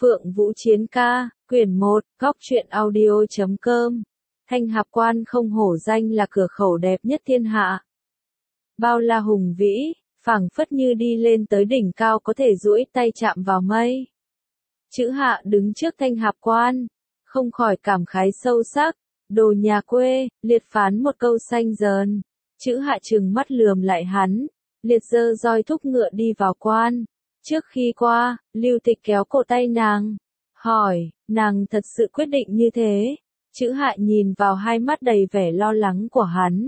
Phượng Vũ Chiến ca, quyển 1, góc truyện audio.com. Thanh Hạp Quan không hổ danh là cửa khẩu đẹp nhất thiên hạ. Bao la hùng vĩ, phảng phất như đi lên tới đỉnh cao có thể duỗi tay chạm vào mây. Chữ Hạ đứng trước Thanh Hạp Quan, không khỏi cảm khái sâu sắc, đồ nhà quê, liệt phán một câu xanh dờn. Chữ Hạ trừng mắt lườm lại hắn, liệt giơ roi thúc ngựa đi vào quan. Trước khi qua, Lưu Tịch kéo cổ tay nàng, hỏi, nàng thật sự quyết định như thế? Chữ Hạ nhìn vào hai mắt đầy vẻ lo lắng của hắn.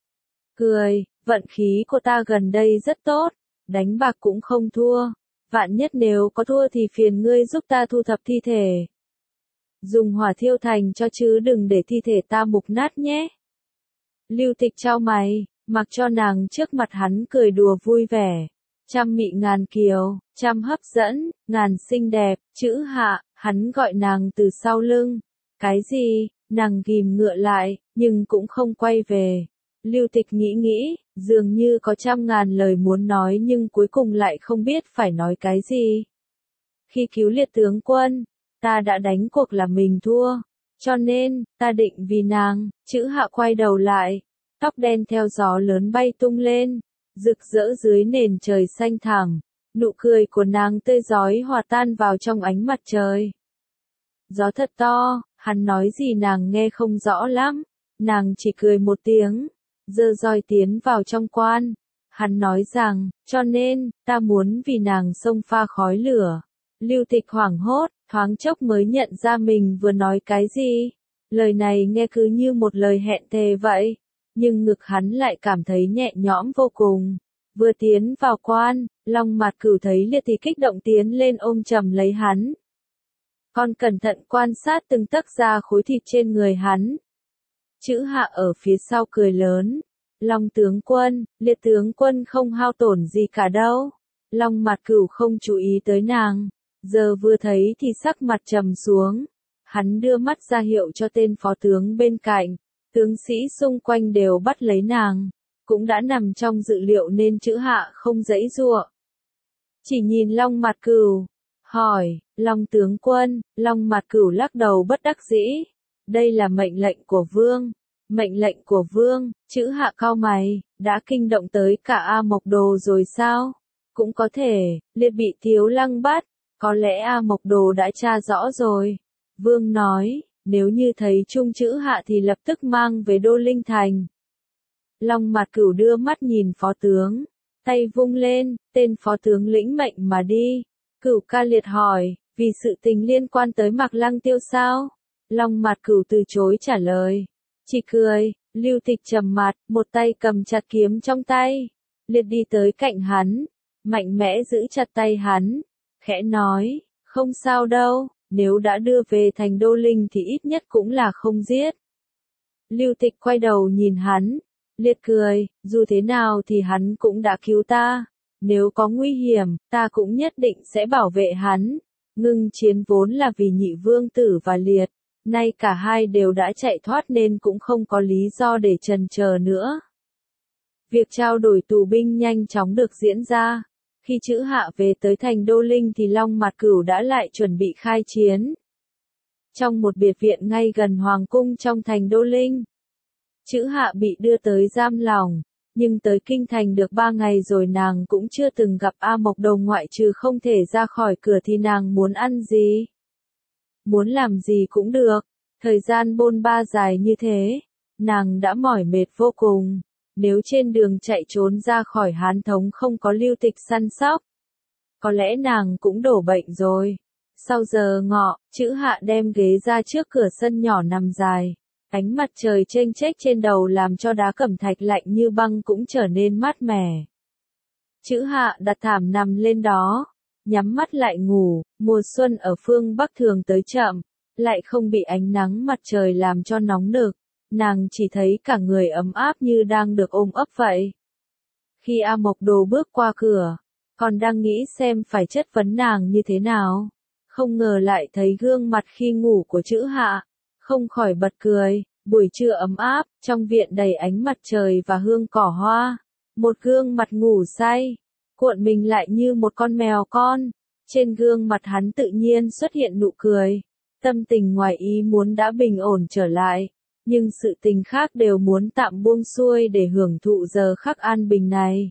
Cười, vận khí của ta gần đây rất tốt, đánh bạc cũng không thua. Vạn nhất nếu có thua thì phiền ngươi giúp ta thu thập thi thể. Dùng hỏa thiêu thành cho chứ đừng để thi thể ta mục nát nhé. Lưu Tịch chau mày, mặc cho nàng trước mặt hắn cười đùa vui vẻ. Trăm mị ngàn kiều, trăm hấp dẫn, ngàn xinh đẹp, chữ Hạ, hắn gọi nàng từ sau lưng. Cái gì? Nàng ghim ngựa lại, nhưng cũng không quay về. Lưu Tịch nghĩ, dường như có trăm ngàn lời muốn nói nhưng cuối cùng lại không biết phải nói cái gì. Khi cứu liệt tướng quân, ta đã đánh cuộc là mình thua, cho nên, ta định vì nàng. Chữ Hạ quay đầu lại, tóc đen theo gió lớn bay tung lên, rực rỡ dưới nền trời xanh thẳm, nụ cười của nàng tươi rói hòa tan vào trong ánh mặt trời. Gió thật to, hắn nói gì nàng nghe không rõ lắm, nàng chỉ cười một tiếng, giơ roi tiến vào trong quan. Hắn nói rằng, cho nên, ta muốn vì nàng xông pha khói lửa. Lưu Tịch hoảng hốt, thoáng chốc mới nhận ra mình vừa nói cái gì. Lời này nghe cứ như một lời hẹn thề vậy. Nhưng ngực hắn lại cảm thấy nhẹ nhõm vô cùng. Vừa tiến vào quan, Long Mạt Cửu thấy liệt thì kích động tiến lên ôm chầm lấy hắn. Con cẩn thận quan sát từng tấc da khối thịt trên người hắn. Chữ Hạ ở phía sau cười lớn. Long tướng quân, liệt tướng quân không hao tổn gì cả đâu. Long Mạt Cửu không chú ý tới nàng. Giờ vừa thấy thì sắc mặt trầm xuống. Hắn đưa mắt ra hiệu cho tên phó tướng bên cạnh. Tướng sĩ xung quanh đều bắt lấy nàng, cũng đã nằm trong dự liệu nên chữ Hạ không giãy giụa. Chỉ nhìn Long Mạt Cửu, hỏi, Long tướng quân. Long Mạt Cửu lắc đầu bất đắc dĩ. Đây là mệnh lệnh của vương. Mệnh lệnh của vương. Chữ Hạ cau mày, đã kinh động tới cả A Mộc Đồ rồi sao? Cũng có thể, liệt bị Thiếu Lăng bắt, có lẽ A Mộc Đồ đã tra rõ rồi. Vương nói, nếu như thấy chung chữ Hạ thì lập tức mang về Đô Linh Thành. Long Mạt Cửu đưa mắt nhìn phó tướng, tay vung lên, tên phó tướng lĩnh mệnh mà đi. Cửu ca liệt hỏi, vì sự tình liên quan tới Mạc Lăng Tiêu sao? Long Mạt Cửu từ chối trả lời, chỉ cười. Lưu Tịch trầm mặt, một tay cầm chặt kiếm trong tay. Liệt đi tới cạnh hắn, mạnh mẽ giữ chặt tay hắn, khẽ nói, không sao đâu. Nếu đã đưa về thành Đô Linh thì ít nhất cũng là không giết. Lưu Tịch quay đầu nhìn hắn, liệt cười, dù thế nào thì hắn cũng đã cứu ta. Nếu có nguy hiểm, ta cũng nhất định sẽ bảo vệ hắn. Ngưng chiến vốn là vì Nhị Vương Tử và liệt. Nay cả hai đều đã chạy thoát nên cũng không có lý do để chần chờ nữa. Việc trao đổi tù binh nhanh chóng được diễn ra. Khi chữ Hạ về tới thành Đô Linh thì Long Mạt Cửu đã lại chuẩn bị khai chiến. Trong một biệt viện ngay gần Hoàng cung trong thành Đô Linh, chữ Hạ bị đưa tới giam lỏng, nhưng tới kinh thành được 3 ngày rồi nàng cũng chưa từng gặp A Mộc Đồ ngoại trừ không thể ra khỏi cửa thì nàng muốn ăn gì, muốn làm gì cũng được. Thời gian bôn ba dài như thế, nàng đã mỏi mệt vô cùng. Nếu trên đường chạy trốn ra khỏi Hán Thống không có Lưu Tịch săn sóc, có lẽ nàng cũng đổ bệnh rồi. Sau giờ ngọ, chữ Hạ đem ghế ra trước cửa sân nhỏ nằm dài. Ánh mặt trời chênh chếch trên đầu làm cho đá cẩm thạch lạnh như băng cũng trở nên mát mẻ. Chữ Hạ đặt thảm nằm lên đó, nhắm mắt lại ngủ. Mùa xuân ở phương Bắc thường tới chậm, lại không bị ánh nắng mặt trời làm cho nóng nực. Nàng chỉ thấy cả người ấm áp như đang được ôm ấp vậy. Khi A Mộc Đồ bước qua cửa, còn đang nghĩ xem phải chất vấn nàng như thế nào, không ngờ lại thấy gương mặt khi ngủ của chữ Hạ, không khỏi bật cười. Buổi trưa ấm áp, trong viện đầy ánh mặt trời và hương cỏ hoa, một gương mặt ngủ say, cuộn mình lại như một con mèo con. Trên gương mặt hắn tự nhiên xuất hiện nụ cười. Tâm tình ngoài ý muốn đã bình ổn trở lại. Nhưng sự tình khác đều muốn tạm buông xuôi để hưởng thụ giờ khắc an bình này.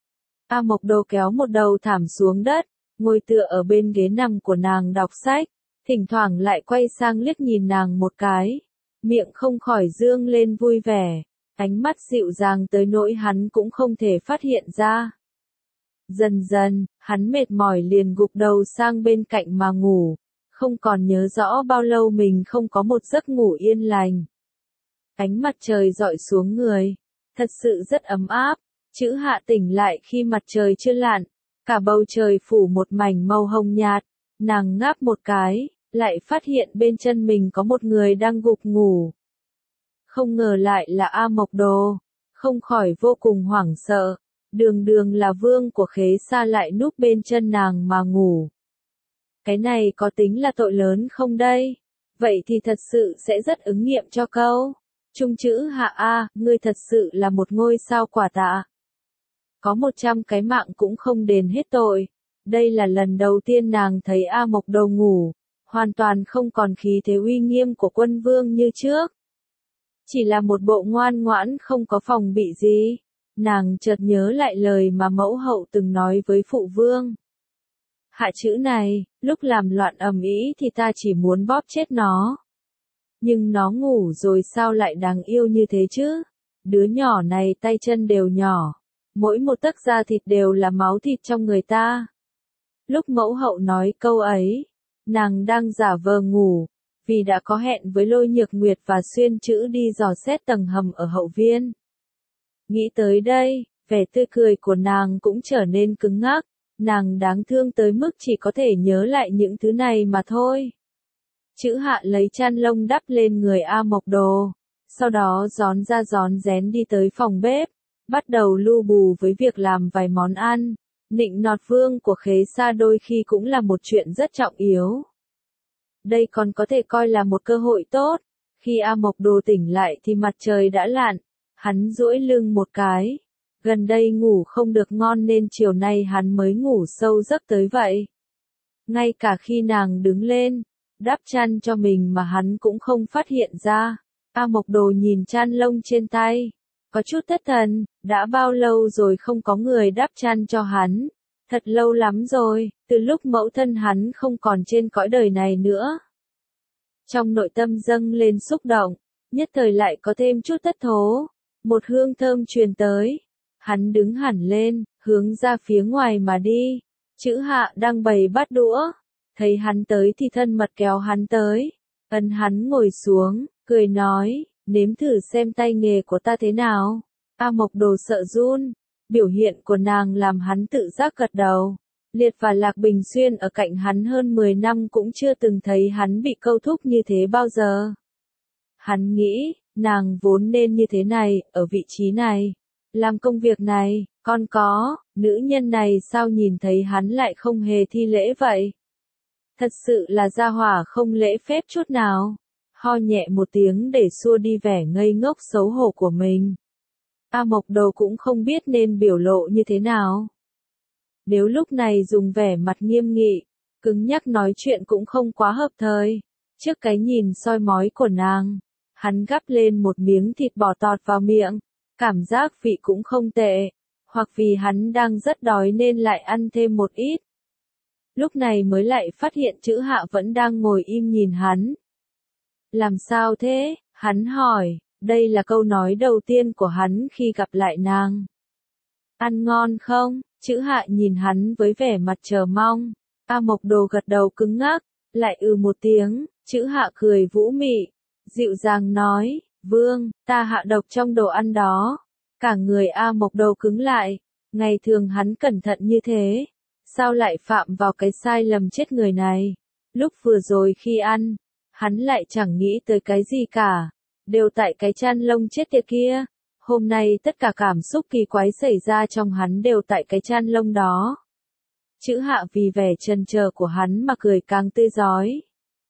A Mộc Đồ kéo một đầu thảm xuống đất, ngồi tựa ở bên ghế nằm của nàng đọc sách, thỉnh thoảng lại quay sang liếc nhìn nàng một cái, miệng không khỏi dương lên vui vẻ, ánh mắt dịu dàng tới nỗi hắn cũng không thể phát hiện ra. Dần dần, hắn mệt mỏi liền gục đầu sang bên cạnh mà ngủ, không còn nhớ rõ bao lâu mình không có một giấc ngủ yên lành. Ánh mặt trời rọi xuống người, thật sự rất ấm áp. Chữ Hạ tỉnh lại khi mặt trời chưa lặn, cả bầu trời phủ một mảnh màu hồng nhạt, nàng ngáp một cái, lại phát hiện bên chân mình có một người đang gục ngủ. Không ngờ lại là A Mộc Đồ, không khỏi vô cùng hoảng sợ, đường đường là vương của Khế Sa lại núp bên chân nàng mà ngủ. Cái này có tính là tội lớn không đây? Vậy thì thật sự sẽ rất ứng nghiệm cho câu. Trung chữ Hạ A, ngươi thật sự là một ngôi sao quả tạ. Có 100 cái mạng cũng không đền hết tội. Đây là lần đầu tiên nàng thấy A Mộc Đồ ngủ, hoàn toàn không còn khí thế uy nghiêm của quân vương như trước. Chỉ là một bộ ngoan ngoãn không có phòng bị gì. Nàng chợt nhớ lại lời mà mẫu hậu từng nói với phụ vương. Hạ chữ này, lúc làm loạn ầm ĩ thì ta chỉ muốn bóp chết nó. Nhưng nó ngủ rồi sao lại đáng yêu như thế chứ? Đứa nhỏ này tay chân đều nhỏ. Mỗi một tấc da thịt đều là máu thịt trong người ta. Lúc mẫu hậu nói câu ấy, nàng đang giả vờ ngủ, vì đã có hẹn với Lôi Nhược Nguyệt và Xuyên Chữ đi dò xét tầng hầm ở hậu viên. Nghĩ tới đây, vẻ tươi cười của nàng cũng trở nên cứng ngắc, nàng đáng thương tới mức chỉ có thể nhớ lại những thứ này mà thôi. Chữ Hạ lấy chăn lông đắp lên người A Mộc Đồ, sau đó rón ra rón rén đi tới phòng bếp, bắt đầu lu bù với việc làm vài món ăn. Nịnh nọt vương của Khế Sa đôi khi cũng là một chuyện rất trọng yếu. Đây còn có thể coi là một cơ hội tốt. Khi A Mộc Đồ tỉnh lại thì mặt trời đã lặn, hắn duỗi lưng một cái. Gần đây ngủ không được ngon nên chiều nay hắn mới ngủ sâu giấc tới vậy. Ngay cả khi nàng đứng lên, đắp chăn cho mình mà hắn cũng không phát hiện ra. A Mộc Đồ nhìn chăn lông trên tay, có chút thất thần, đã bao lâu rồi không có người đắp chăn cho hắn. Thật lâu lắm rồi, từ lúc mẫu thân hắn không còn trên cõi đời này nữa. Trong nội tâm dâng lên xúc động, nhất thời lại có thêm chút thất thố. Một hương thơm truyền tới. Hắn đứng hẳn lên, hướng ra phía ngoài mà đi. Chữ Hạ đang bày bát đũa. Thấy hắn tới thì thân mật kéo hắn tới. Ấn hắn ngồi xuống, cười nói, nếm thử xem tay nghề của ta thế nào. A Mộc Đồ sợ run. Biểu hiện của nàng làm hắn tự giác gật đầu. Liệt và Lạc Bình Xuyên ở cạnh hắn hơn 10 năm cũng chưa từng thấy hắn bị câu thúc như thế bao giờ. Hắn nghĩ, nàng vốn nên như thế này, ở vị trí này. Làm công việc này, còn có, nữ nhân này sao nhìn thấy hắn lại không hề thi lễ vậy? Thật sự là gia hỏa không lễ phép chút nào. Ho nhẹ một tiếng để xua đi vẻ ngây ngốc xấu hổ của mình. A Mộc Đồ cũng không biết nên biểu lộ như thế nào. Nếu lúc này dùng vẻ mặt nghiêm nghị, cứng nhắc nói chuyện cũng không quá hợp thời. Trước cái nhìn soi mói của nàng, hắn gắp lên một miếng thịt bò tọt vào miệng, cảm giác vị cũng không tệ, hoặc vì hắn đang rất đói nên lại ăn thêm một ít. Lúc này mới lại phát hiện chữ Hạ vẫn đang ngồi im nhìn hắn. Làm sao thế? Hắn hỏi, đây là câu nói đầu tiên của hắn khi gặp lại nàng. Ăn ngon không? Chữ Hạ nhìn hắn với vẻ mặt chờ mong. A Mộc Đồ gật đầu cứng ngắc, lại một tiếng. Chữ Hạ cười vũ mị, dịu dàng nói, vương, ta hạ độc trong đồ ăn đó. Cả người A Mộc Đồ cứng lại, ngày thường hắn cẩn thận như thế, sao lại phạm vào cái sai lầm chết người này. Lúc vừa rồi khi ăn, hắn lại chẳng nghĩ tới cái gì cả, đều tại cái chăn lông chết tiệt kia. Hôm nay tất cả cảm xúc kỳ quái xảy ra trong hắn đều tại cái chăn lông đó. Chữ Hạ vì vẻ chần chờ của hắn mà cười càng tươi rói.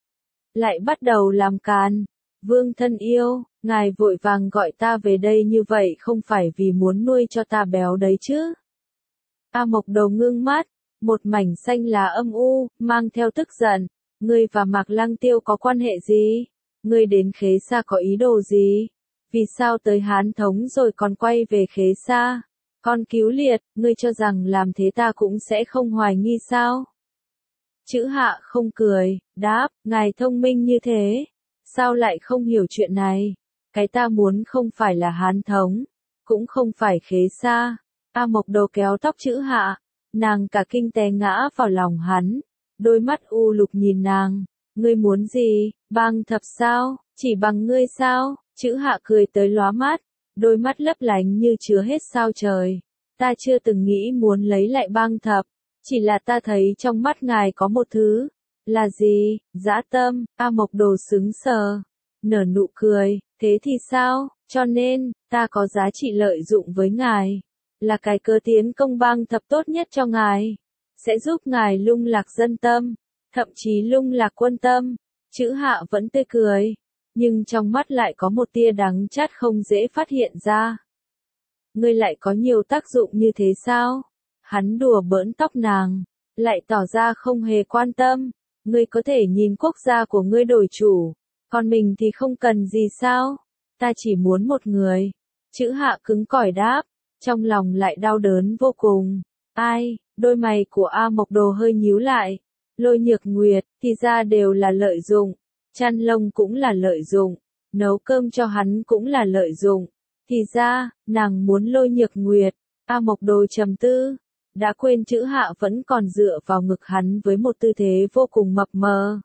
Lại bắt đầu làm càn. Vương thân yêu, ngài vội vàng gọi ta về đây như vậy không phải vì muốn nuôi cho ta béo đấy chứ. A Mộc Đồ ngưng mắt, một mảnh xanh lá âm u, mang theo tức giận. Ngươi và Mạc Lăng Tiêu có quan hệ gì? Ngươi đến Khế Sa có ý đồ gì? Vì sao tới Hán Thống rồi còn quay về Khế Sa? Con Cứu Liệt, ngươi cho rằng làm thế ta cũng sẽ không hoài nghi sao? Chữ Hạ không cười, đáp, ngài thông minh như thế, sao lại không hiểu chuyện này? Cái ta muốn không phải là Hán Thống, cũng không phải Khế Sa. A Mộc Đồ kéo tóc Chữ Hạ, nàng cả kinh té ngã vào lòng hắn, đôi mắt u lục nhìn nàng, ngươi muốn gì, bang thập sao, chỉ bằng ngươi sao? Chữ Hạ cười tới lóa mắt, đôi mắt lấp lánh như chứa hết sao trời. Ta chưa từng nghĩ muốn lấy lại bang thập, chỉ là ta thấy trong mắt ngài có một thứ. Là gì? Dã tâm. A Mộc Đồ sững sờ, nở nụ cười, thế thì sao? Cho nên, ta có giá trị lợi dụng với ngài, là cái cớ tiến công bang thập tốt nhất cho ngài, sẽ giúp ngài lung lạc dân tâm, thậm chí lung lạc quân tâm. Chữ Hạ vẫn tươi cười, nhưng trong mắt lại có một tia đắng chát không dễ phát hiện ra. Ngươi lại có nhiều tác dụng như thế sao? Hắn đùa bỡn tóc nàng, lại tỏ ra không hề quan tâm. Ngươi có thể nhìn quốc gia của ngươi đổi chủ, còn mình thì không cần gì sao? Ta chỉ muốn một người. Chữ Hạ cứng cỏi đáp, trong lòng lại đau đớn vô cùng. Ai? Đôi mày của A Mộc Đồ hơi nhíu lại. Lôi Nhược Nguyệt, thì ra đều là lợi dụng. Chăn lông cũng là lợi dụng. Nấu cơm cho hắn cũng là lợi dụng. Thì ra, nàng muốn Lôi Nhược Nguyệt. A Mộc Đồ trầm tư, đã quên Chữ Hạ vẫn còn dựa vào ngực hắn với một tư thế vô cùng mập mờ.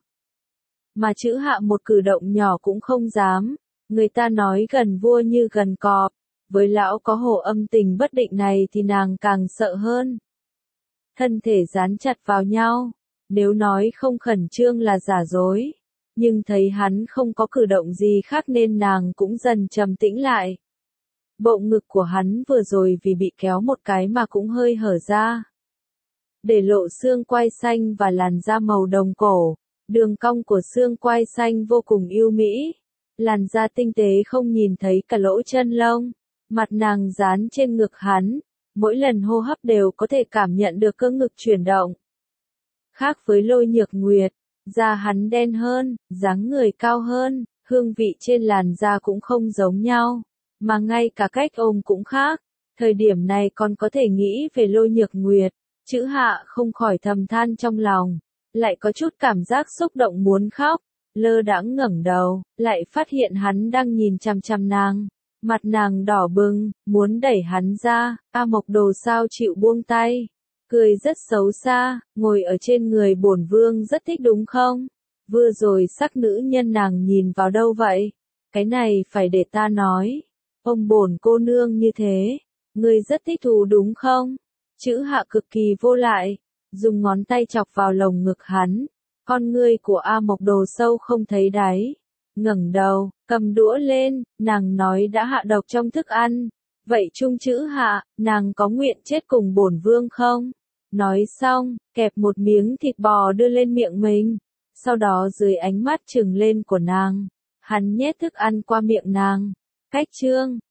Mà Chữ Hạ một cử động nhỏ cũng không dám. Người ta nói gần vua như gần cọp. Với lão có hồ âm tình bất định này thì nàng càng sợ hơn. Thân thể dán chặt vào nhau. Nếu nói không khẩn trương là giả dối. Nhưng thấy hắn không có cử động gì khác nên nàng cũng dần trầm tĩnh lại. Bộ ngực của hắn vừa rồi vì bị kéo một cái mà cũng hơi hở ra, để lộ xương quai xanh và làn da màu đồng cổ. Đường cong của xương quai xanh vô cùng yêu mỹ. Làn da tinh tế không nhìn thấy cả lỗ chân lông. Mặt nàng dán trên ngực hắn. Mỗi lần hô hấp đều có thể cảm nhận được cơ ngực chuyển động. Khác với Lôi Nhược Nguyệt, da hắn đen hơn, dáng người cao hơn, hương vị trên làn da cũng không giống nhau. Mà ngay cả cách ôm cũng khác. Thời điểm này còn có thể nghĩ về Lôi Nhược Nguyệt. Chữ Hạ không khỏi thầm than trong lòng. Lại có chút cảm giác xúc động muốn khóc. Lơ đãng ngẩng đầu, lại phát hiện hắn đang nhìn chằm chằm nàng. Mặt nàng đỏ bừng, muốn đẩy hắn ra. A Mộc Đồ sao chịu buông tay. Cười rất xấu xa, ngồi ở trên người bổn vương rất thích đúng không? Vừa rồi sắc nữ nhân nàng nhìn vào đâu vậy? Cái này phải để ta nói. Ông bổn cô nương như thế, ngươi rất thích thú đúng không? Chữ Hạ cực kỳ vô lại, dùng ngón tay chọc vào lồng ngực hắn. Con ngươi của A Mộc Đồ sâu không thấy đáy. Ngẩng đầu, cầm đũa lên, nàng nói đã hạ độc trong thức ăn. Vậy chung Chữ Hạ, nàng có nguyện chết cùng bổn vương không? Nói xong, kẹp một miếng thịt bò đưa lên miệng mình. Sau đó dưới ánh mắt trừng lên của nàng, hắn nhét thức ăn qua miệng nàng. Cách chương